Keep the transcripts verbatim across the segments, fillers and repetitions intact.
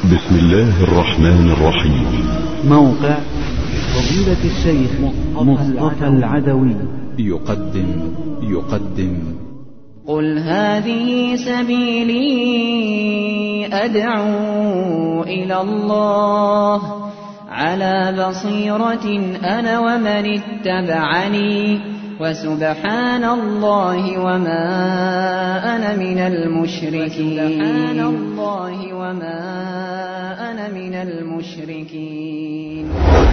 بسم الله الرحمن الرحيم. موقع فضيلة الشيخ مصطفى العدوي يقدم يقدم قل هذه سبيلي أدعو إلى الله على بصيرة أنا ومن اتبعني وسبحان الله وما أنا من المشركين سبحان الله وما أنا من المشركين.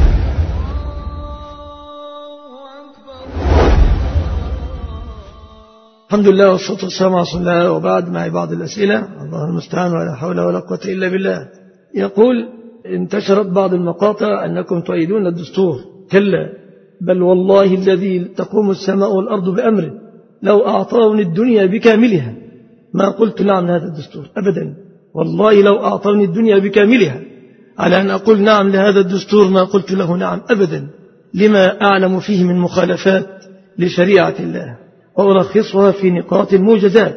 الحمد لله والصلاة والسلام على رسول الله، وبعد مع بعض الأسئلة. الله المستعان ولا حول ولا قوة إلا بالله. يقول: انتشرت بعض المقاطع أنكم تؤيدون الدستور. كلا، بل والله الذي تقوم السماء والأرض بأمره لو أعطوني الدنيا بكاملها ما قلت نعم لهذا الدستور أبدا. والله لو أعطوني الدنيا بكاملها على أن أقول نعم لهذا الدستور ما قلت له نعم أبدا، لما أعلم فيه من مخالفات لشريعة الله، وألخصها في نقاط موجزات.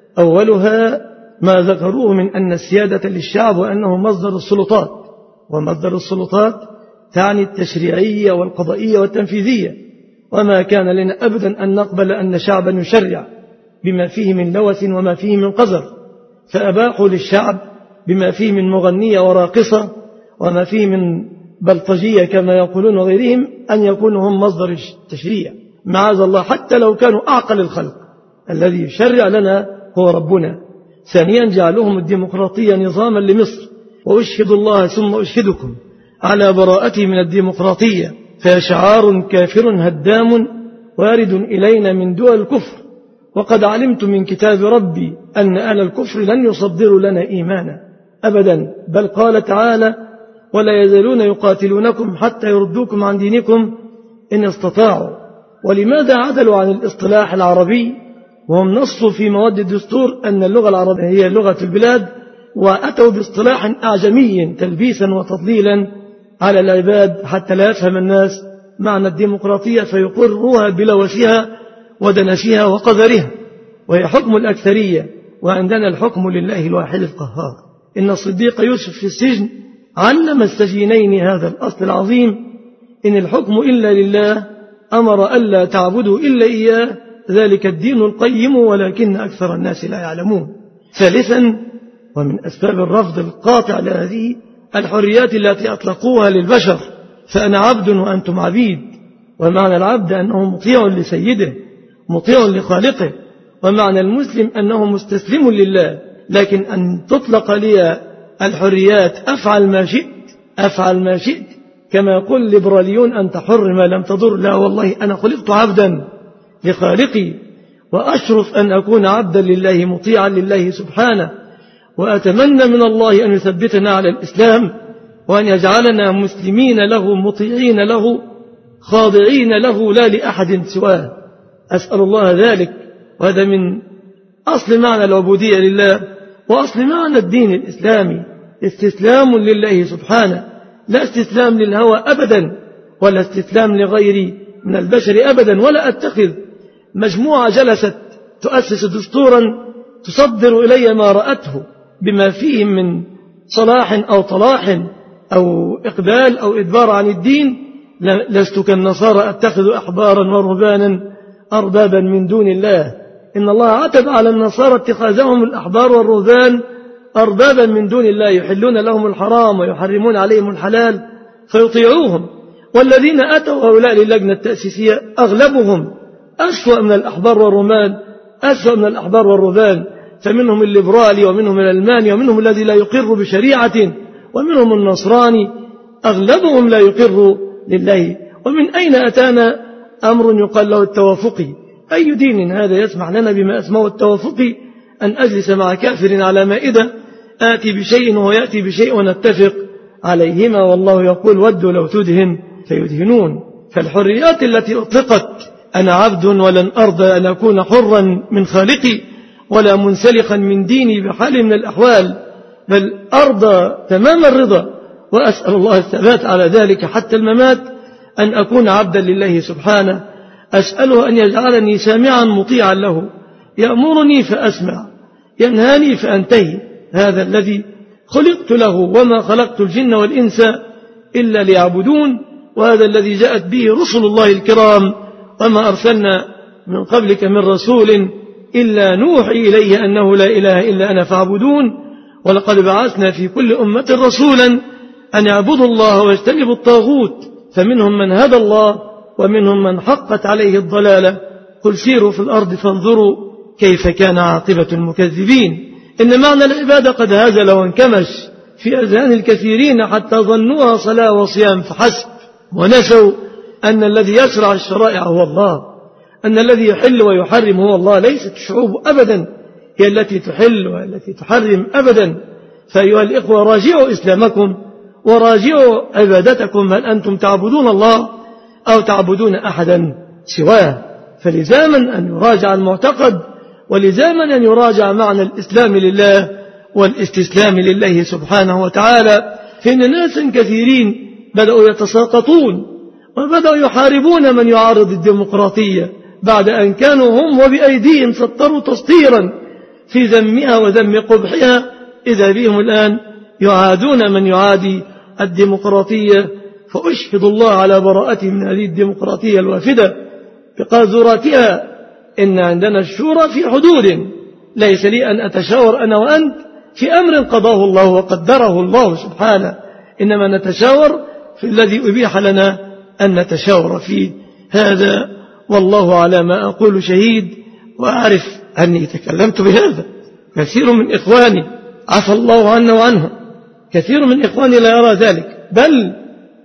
أولها ما ذكروه من أن السيادة للشعب وأنه مصدر السلطات، ومصدر السلطات تعني التشريعية والقضائية والتنفيذية، وما كان لنا أبدا أن نقبل أن شعبا يشرع بما فيه من لوث وما فيه من قذر، فأباحوا للشعب بما فيه من مغنية وراقصة وما فيه من بلطجية كما يقولون وغيرهم أن يكونوا هم مصدر التشريع، معاذ الله، حتى لو كانوا أعقل الخلق. الذي يشرع لنا هو ربنا. ثانيا، جعلهم الديمقراطية نظاما لمصر، وأشهد الله ثم أشهدكم على براءتي من الديمقراطية، فهي شعار كافر هدام وارد إلينا من دول الكفر، وقد علمت من كتاب ربي أن أهل الكفر لن يصدروا لنا إيمانا أبدا، بل قال تعالى: ولا يزالون يقاتلونكم حتى يردوكم عن دينكم إن استطاعوا. ولماذا عدلوا عن الاصطلاح العربي وهم نصوا في مواد الدستور أن اللغة العربية هي لغة البلاد، وأتوا باصطلاح أعجمي تلبيسا وتضليلا على العباد حتى لا يفهم الناس معنى الديمقراطية فيقرها بلوثها ودنسها وقذرها، وهي حكم الأكثرية، وعندنا الحكم لله الواحد القهار. إن الصديق يوسف في السجن علم السجينين هذا الأصل العظيم: إن الحكم إلا لله، أمر ألا تعبدوا إلا إياه، ذلك الدين القيم ولكن أكثر الناس لا يعلمون. ثالثا، ومن أسباب الرفض القاطع لهذه الحريات التي أطلقوها للبشر: فأنا عبد وأنتم عبيد. ومعنى العبد أنه مطيع لسيده مطيع لخالقه، ومعنى المسلم أنه مستسلم لله. لكن أن تطلق لي الحريات أفعل ما شئت أفعل ما شئت كما يقول الليبراليون أنت حر ما لم تضر، لا والله أنا خلقت عبدا لخالقي، وأشرف أن أكون عبدا لله مطيعا لله سبحانه، وأتمنى من الله أن يثبتنا على الإسلام، وأن يجعلنا مسلمين له مطيعين له خاضعين له لا لأحد سواه. أسأل الله ذلك. وهذا من أصل معنى العبودية لله، وأصل معنى الدين الإسلامي، استسلام لله سبحانه، لا استسلام للهوى أبدا، ولا استسلام لغيري من البشر أبدا. ولا أتخذ مجموعة جلست تؤسس دستورا تصدر إلي ما رأته بما فيه من صلاح أو طلاح أو إقبال أو إدبار عن الدين. لست كالنصارى أتخذ أحبارا ورهبانا أربابا من دون الله. إن الله عتب على النصارى اتخاذهم الأحبار والرهبان أربابا من دون الله، يحلون لهم الحرام ويحرمون عليهم الحلال فيطيعوهم. والذين أتوا هؤلاء للجنة التأسيسية أغلبهم أسوأ من الأحبار والرهبان أسوأ من الأحبار والرهبان، فمنهم الليبرالي ومنهم الألماني ومنهم الذي لا يقر بشريعة ومنهم النصراني، أغلبهم لا يقر لله. ومن أين أتانا أمر يقال له التوافقي؟ أي دين هذا يسمح لنا بما اسمه التوافقي أن أجلس مع كافر على مائدة آتي بشيء وهو يأتي بشيء ونتفق عليهما، والله يقول ودوا لو تدهن فيدهنون. فالحريات التي أطلقت: أنا عبد ولن أرضى أن أكون حرا من خالقي ولا منسلخا من ديني بحال من الأحوال، بل أرضى تمام الرضا، وأسأل الله الثبات على ذلك حتى الممات، أن أكون عبدا لله سبحانه. أسأله أن يجعلني سامعا مطيعا له، يأمرني فأسمع، ينهاني فأنتهي. هذا الذي خلقت له وما خلقت الجن والإنس إلا ليعبدون. وهذا الذي جاءت به رسل الله الكرام، وما أرسلنا من قبلك من رسول إلا نوحي إليه أنه لا إله إلا أنا فاعبدون. ولقد بعثنا في كل أمة رسولا أن يعبدوا الله واجتنبوا الطاغوت، فمنهم من هدى الله ومنهم من حقت عليه الضلالة. قل سيروا في الأرض فانظروا كيف كان عاقبة المكذبين. إن معنى العبادة قد هزل وانكمش في أذهان الكثيرين حتى ظنوها صلاة وصيام فحسب، ونسوا أن الذي يشرع الشرائع هو الله، أن الذي يحل ويحرم هو الله، ليست الشعوب أبدا هي التي تحل والتي تحرم أبدا. فأيها الإخوة راجعوا إسلامكم وراجعوا عبادتكم، هل أنتم تعبدون الله أو تعبدون أحدا سواه؟ فلزاما أن يراجع المعتقد، ولزاما أن يراجع معنى الإسلام لله والاستسلام لله سبحانه وتعالى. فإن ناسا كثيرين بدأوا يتساقطون وبدأوا يحاربون من يعارض الديمقراطية بعد أن كانوا هم وبأيديهم سطروا تسطيرا في ذمها وذم قبحها. إذا بهم الآن يعادون من يعادي الديمقراطية. فأشهد الله على براءته من هذه الديمقراطية الوافدة بقاذوراتها. إن عندنا الشورى في حدود، ليس لي أن أتشاور أنا وأنت في أمر قضاه الله وقدره الله سبحانه، إنما نتشاور في الذي أبيح لنا أن نتشاور فيه. هذا والله على ما أقول شهيد، وأعرف أني تكلمت بهذا. كثير من إخواني عفى الله عنا وعنهم، كثير من إخواني لا يرى ذلك، بل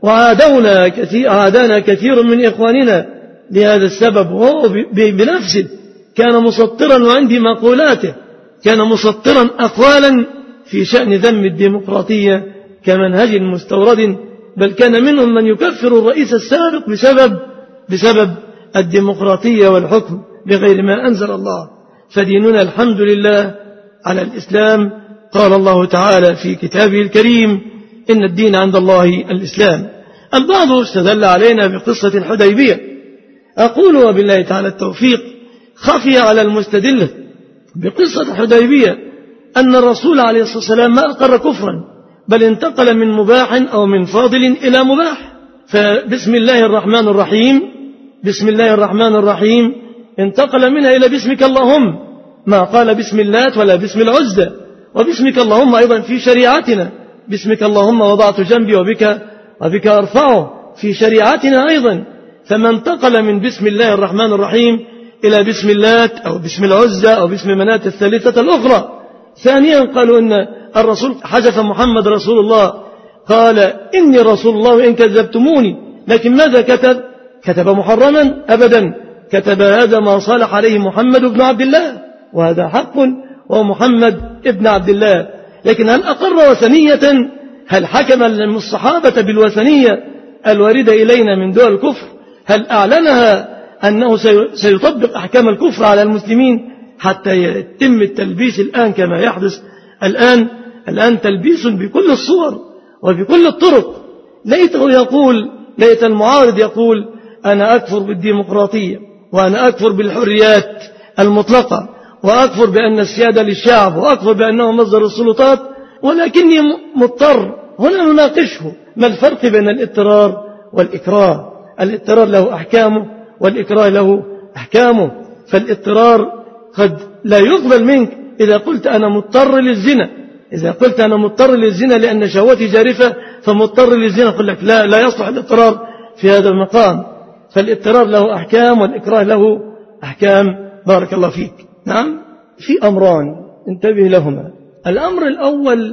وعادونا كثير عادانا كثير من إخواننا لهذا السبب. وهو بنفسه كان مسطرا، وعندي مقولاته كان مسطرا أقوالا في شأن ذم الديمقراطية كمنهج مستورد، بل كان منهم من يكفر الرئيس السابق بسبب بسبب الديمقراطية والحكم بغير ما أنزل الله. فديننا الحمد لله على الإسلام. قال الله تعالى في كتابه الكريم: إن الدين عند الله الإسلام. البعض استدل علينا بقصة الحديبية. أقول وبالله تعالى التوفيق، خفي على المستدل بقصة الحديبية أن الرسول عليه الصلاة والسلام ما أقر كفرا، بل انتقل من مباح أو من فاضل إلى مباح. فبسم الله الرحمن الرحيم بسم الله الرحمن الرحيم انتقل منها إلى باسمك اللهم، ما قال بسم الله ولا بسم العزة. وباسمك اللهم أيضا في شريعتنا، باسمك اللهم وضعت جنبي وبك وبك أرفعه في شريعتنا أيضا. فما انتقل من بسم الله الرحمن الرحيم إلى بسم الله أو بسم العزة أو بسم مناة الثالثة الأخرى. ثانيا قالوا أن الرسول حذف محمد رسول الله، قال إني رسول الله وإن كذبتموني، لكن ماذا كتب؟ كتب محرما؟ أبدا، كتب هذا ما صالح عليه محمد بن عبد الله، وهذا حق، وهو محمد ابن عبد الله. لكن هل أقر وثنية؟ هل حكم الصحابة بالوثنية الواردة إلينا من دول الكفر؟ هل أعلنها أنه سيطبق أحكام الكفر على المسلمين حتى يتم التلبيس الآن كما يحدث الآن؟ الآن تلبيس بكل الصور وبكل الطرق. ليته يقول ليت المعارض يقول أنا أكفر بالديمقراطية، وأنا أكفر بالحريات المطلقة، وأكفر بأن السيادة للشعب، وأكفر بأنه مصدر السلطات، ولكني مضطر. هنا نناقشه ما الفرق بين الاضطرار والإكراه. الاضطرار له أحكامه والإكراه له أحكامه. فالاضطرار قد لا يقبل منك إذا قلت أنا مضطر للزنا، إذا قلت أنا مضطر للزنا لأن شهوتي جارفة فمضطر للزنا، أقول لك لا لا يصلح الاضطرار في هذا المقام. فالاضطرار له أحكام والإكراه له أحكام. بارك الله فيك. نعم، في أمران انتبه لهما. الأمر الأول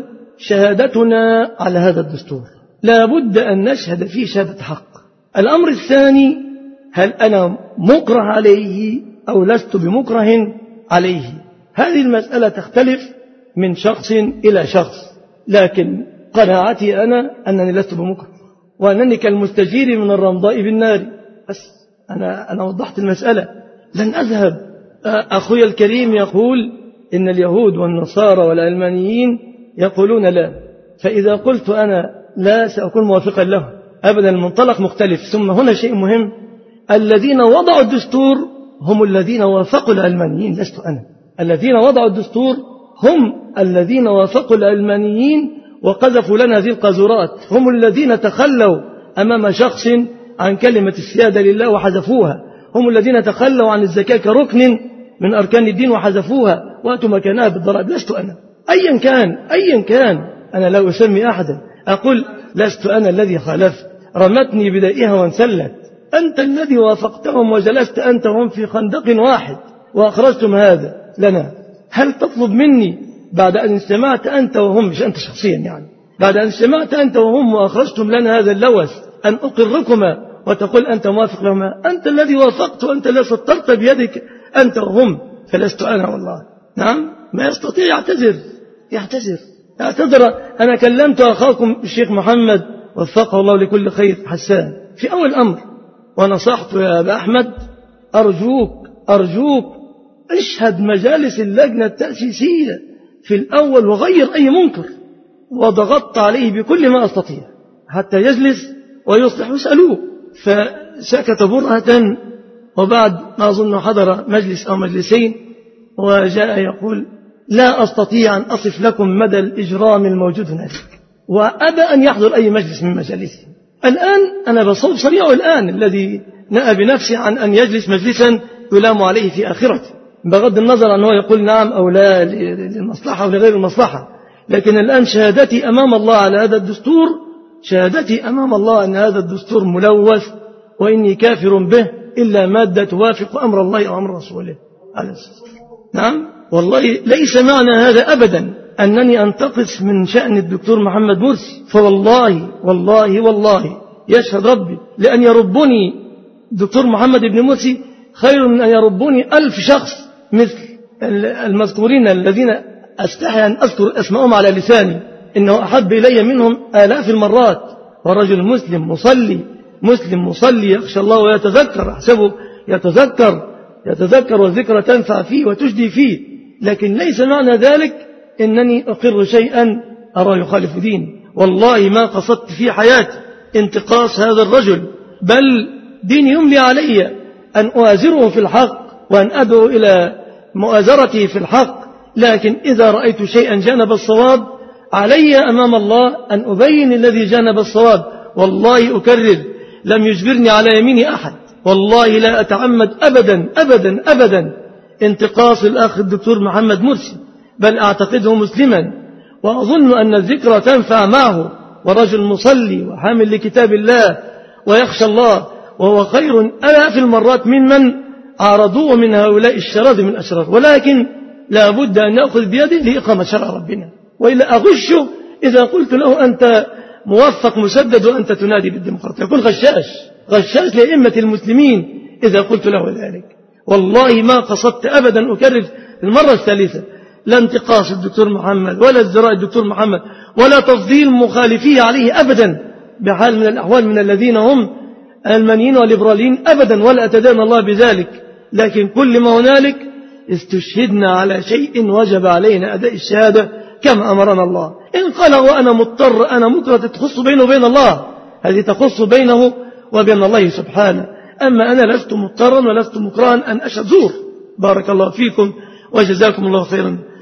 شهادتنا على هذا الدستور، لا بد أن نشهد فيه شهادة حق. الأمر الثاني هل أنا مكره عليه أو لست بمكره عليه. هذه المسألة تختلف من شخص إلى شخص، لكن قناعتي أنا أنني لست بمكره، وأنني كالمستجير من الرمضاء بالنار. بس أنا, أنا وضحت المسألة، لن أذهب. أخوي الكريم يقول إن اليهود والنصارى والعلمانيين يقولون لا، فإذا قلت أنا لا سأكون موافقا له أبدا. المنطلق مختلف. ثم هنا شيء مهم، الذين وضعوا الدستور هم الذين وافقوا العلمانيين، لست أنا. الذين وضعوا الدستور هم الذين وافقوا العلمانيين وقذفوا لنا هذه القاذورات، هم الذين تخلوا أمام شخص عن كلمة السيادة لله وحذفوها، هم الذين تخلوا عن الزكاة كركن من أركان الدين وحذفوها وأتوا مكانها بالضرائب. لست أنا أيا كان أيا كان أنا لا أسمي أحدا، أقول لست أنا الذي خالفت، رمتني بدائها وانسلت، أنت الذي وافقتهم وجلست أنت وهم في خندق واحد وأخرجتم هذا لنا. هل تطلب مني بعد أن استمعت أنت وهم، مش أنت شخصيا يعني، بعد أن استمعت أنت وهم وأخرجتم لنا هذا اللوث أن أقركما وتقول أنت موافق لهما؟ أنت الذي وافقت وأنت الذي سطرت بيدك أنت وهم، فلست أنا والله. نعم، ما يستطيع يعتذر يعتذر يعتذر. أنا كلمت أخاكم الشيخ محمد وفقه الله لكل خير حسان في أول أمر ونصحته يا أبا أحمد، أرجوك أرجوك اشهد مجالس اللجنة التأسيسية في الأول وغير أي منكر، وضغطت عليه بكل ما أستطيع حتى يجلس ويصلح. وسألوه فسكت برهة، وبعد ما أظن حضر مجلس أو مجلسين وجاء يقول لا أستطيع أن أصف لكم مدى الإجرام الموجود هناك، وأبى أن يحضر أي مجلس من مجالسه. الآن أنا بصوب صريعه الآن الذي نأى بنفسه عن أن يجلس مجلسا يلام عليه في آخرته، بغض النظر أنه يقول نعم أو لا للمصلحة أو لغير المصلحة. لكن الآن شهادتي أمام الله على هذا الدستور، شهادتي أمام الله أن هذا الدستور ملوث وإني كافر به إلا مادة توافق أمر الله أو أمر رسوله عليه الصلاة. نعم والله ليس معنى هذا أبدا أنني أنتقص من شأن الدكتور محمد مرسي، فوالله والله والله يشهد ربي لأن يربني الدكتور محمد بن مرسي خير من أن يربني ألف شخص مثل المذكورين الذين أستحي أن أذكر أسمائهم على لساني، إنه أحب إلي منهم آلاف المرات. ورجل مسلم مصلي مسلم مصلي يخشى الله ويتذكر، أحسبه يتذكر يتذكر والذكرى تنفع فيه وتجدي فيه. لكن ليس معنى ذلك إنني أقر شيئا أرى يخالف دين. والله ما قصدت في حياتي انتقاص هذا الرجل، بل ديني يملي علي أن أؤازره في الحق وأن أدعو إلى مؤازرته في الحق. لكن إذا رأيت شيئا جانب الصواب علي أمام الله أن أبين الذي جانب الصواب. والله أكرر لم يجبرني على يميني أحد، والله لا أتعمد أبدا أبدا أبدا انتقاص الأخ الدكتور محمد مرسي، بل أعتقده مسلما وأظن أن الذكرى تنفع معه، ورجل مصلي وحامل لكتاب الله ويخشى الله، وهو خير آلاف المرات ممن عارضوه من هؤلاء الشراد من الأشرار. ولكن لا بد أن نأخذ بيده لإقامة شرع ربنا، وإلا أغشه إذا قلت له أنت موفق مسدد وأنت تنادي بالديمقراطية، يكون غشاش غشاش لأئمة المسلمين إذا قلت له ذلك. والله ما قصدت أبدا، أكرر المرة الثالثة، لا انتقاص الدكتور محمد ولا ازدراء الدكتور محمد ولا تفضيل مخالفيه عليه أبدا بحال من الأحوال من الذين هم المانيين والليبراليين أبدا، ولا أتدان الله بذلك. لكن كل ما هنالك استشهدنا على شيء وجب علينا أداء الشهادة كما أمرنا الله. إن قال وأنا مضطر أنا مكره تخص بينه وبين الله، هذه تخص بينه وبين الله سبحانه. أما أنا لست مضطرا ولست مكرها أن أشهد زور. بارك الله فيكم وجزاكم الله خيرا.